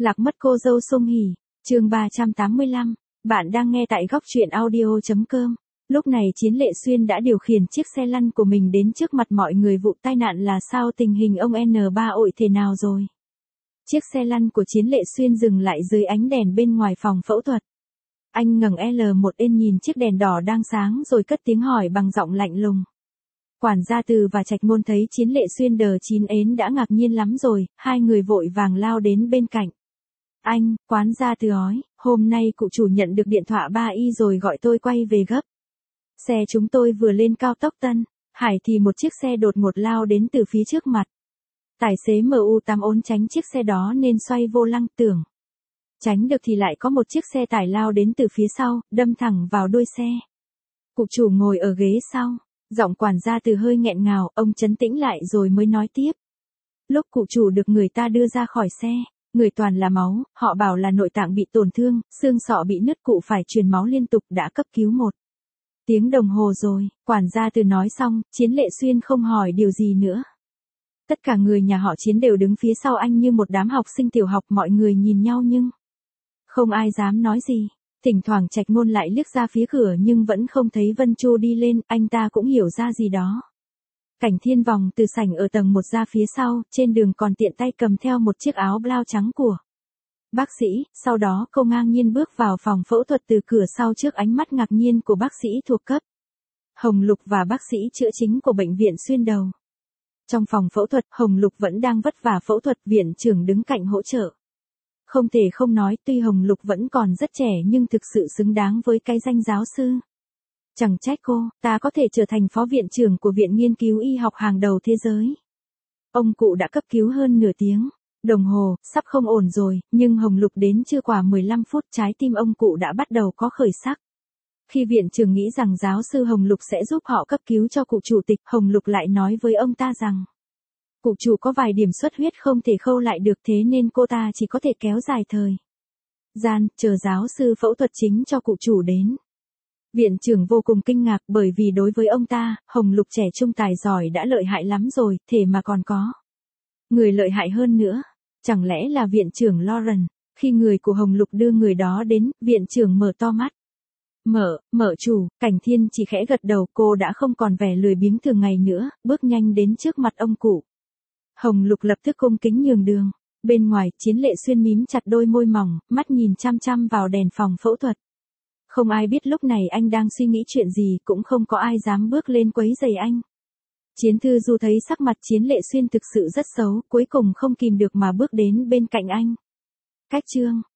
Lạc mất cô dâu Sung Hỉ, chương 385, bạn đang nghe tại góc truyện audio.com. Lúc này Chiến Lệ Xuyên đã điều khiển chiếc xe lăn của mình đến trước mặt mọi người. Vụ tai nạn là sao, tình hình ông N3 ội thế nào rồi? Chiếc xe lăn của Chiến Lệ Xuyên dừng lại dưới ánh đèn bên ngoài phòng phẫu thuật. Anh ngẩng L1 lên nhìn chiếc đèn đỏ đang sáng rồi cất tiếng hỏi bằng giọng lạnh lùng. Quản gia Từ và Trạch Môn thấy Chiến Lệ Xuyên đờ chín ến đã ngạc nhiên lắm rồi, hai người vội vàng lao đến bên cạnh. Anh, quản gia Từ nói, hôm nay cụ chủ nhận được điện thoại 3Y rồi gọi tôi quay về gấp. Xe chúng tôi vừa lên cao tốc Tân Hải thì một chiếc xe đột ngột lao đến từ phía trước mặt. Tài xế MU8 ốn tránh chiếc xe đó nên xoay vô lăng, tưởng tránh được thì lại có một chiếc xe tải lao đến từ phía sau, đâm thẳng vào đuôi xe. Cụ chủ ngồi ở ghế sau, giọng quản gia Từ hơi nghẹn ngào, ông trấn tĩnh lại rồi mới nói tiếp. Lúc cụ chủ được người ta đưa ra khỏi xe, người toàn là máu, họ bảo là nội tạng bị tổn thương, xương sọ bị nứt, cụ phải truyền máu liên tục, đã cấp cứu 1 tiếng đồng hồ rồi. Quản gia Từ nói xong, Chiến Lệ Xuyên không hỏi điều gì nữa. Tất cả người nhà họ Chiến đều đứng phía sau anh như một đám học sinh tiểu học, mọi người nhìn nhau nhưng không ai dám nói gì. Thỉnh thoảng Trạch Môn lại liếc ra phía cửa nhưng vẫn không thấy Vân Chu đi lên, anh ta cũng hiểu ra gì đó. Cảnh Thiên vòng từ sảnh ở tầng 1 ra phía sau, trên đường còn tiện tay cầm theo một chiếc áo blau trắng của bác sĩ, sau đó cô ngang nhiên bước vào phòng phẫu thuật từ cửa sau trước ánh mắt ngạc nhiên của bác sĩ thuộc cấp Hồng Lục và bác sĩ chữa chính của bệnh viện Xuyên Đầu. Trong phòng phẫu thuật, Hồng Lục vẫn đang vất vả phẫu thuật, viện trưởng đứng cạnh hỗ trợ. Không thể không nói, tuy Hồng Lục vẫn còn rất trẻ nhưng thực sự xứng đáng với cái danh giáo sư. Chẳng trách cô, ta có thể trở thành phó viện trưởng của viện nghiên cứu y học hàng đầu thế giới. Ông cụ đã cấp cứu hơn nửa tiếng đồng hồ, sắp không ổn rồi, nhưng Hồng Lục đến chưa qua 15 phút, trái tim ông cụ đã bắt đầu có khởi sắc. Khi viện trưởng nghĩ rằng giáo sư Hồng Lục sẽ giúp họ cấp cứu cho cụ chủ tịch, Hồng Lục lại nói với ông ta rằng cụ chủ có vài điểm xuất huyết không thể khâu lại được, thế nên cô ta chỉ có thể kéo dài thời gian, chờ giáo sư phẫu thuật chính cho cụ chủ đến. Viện trưởng vô cùng kinh ngạc, bởi vì đối với ông ta, Hồng Lục trẻ trung tài giỏi đã lợi hại lắm rồi, thế mà còn có người lợi hại hơn nữa. Chẳng lẽ là viện trưởng Lauren? Khi người của Hồng Lục đưa người đó đến, viện trưởng mở to mắt. Mở chủ, Cảnh Thiên chỉ khẽ gật đầu, cô đã không còn vẻ lười biếng thường ngày nữa, bước nhanh đến trước mặt ông cụ. Hồng Lục lập tức cung kính nhường đường. Bên ngoài, Chiến Lệ Xuyên mím chặt đôi môi mỏng, mắt nhìn chăm chăm vào đèn phòng phẫu thuật. Không ai biết lúc này anh đang suy nghĩ chuyện gì, cũng không có ai dám bước lên quấy rầy anh. Chiến Thư Du thấy sắc mặt Chiến Lệ Xuyên thực sự rất xấu, cuối cùng không kìm được mà bước đến bên cạnh anh. Cách chương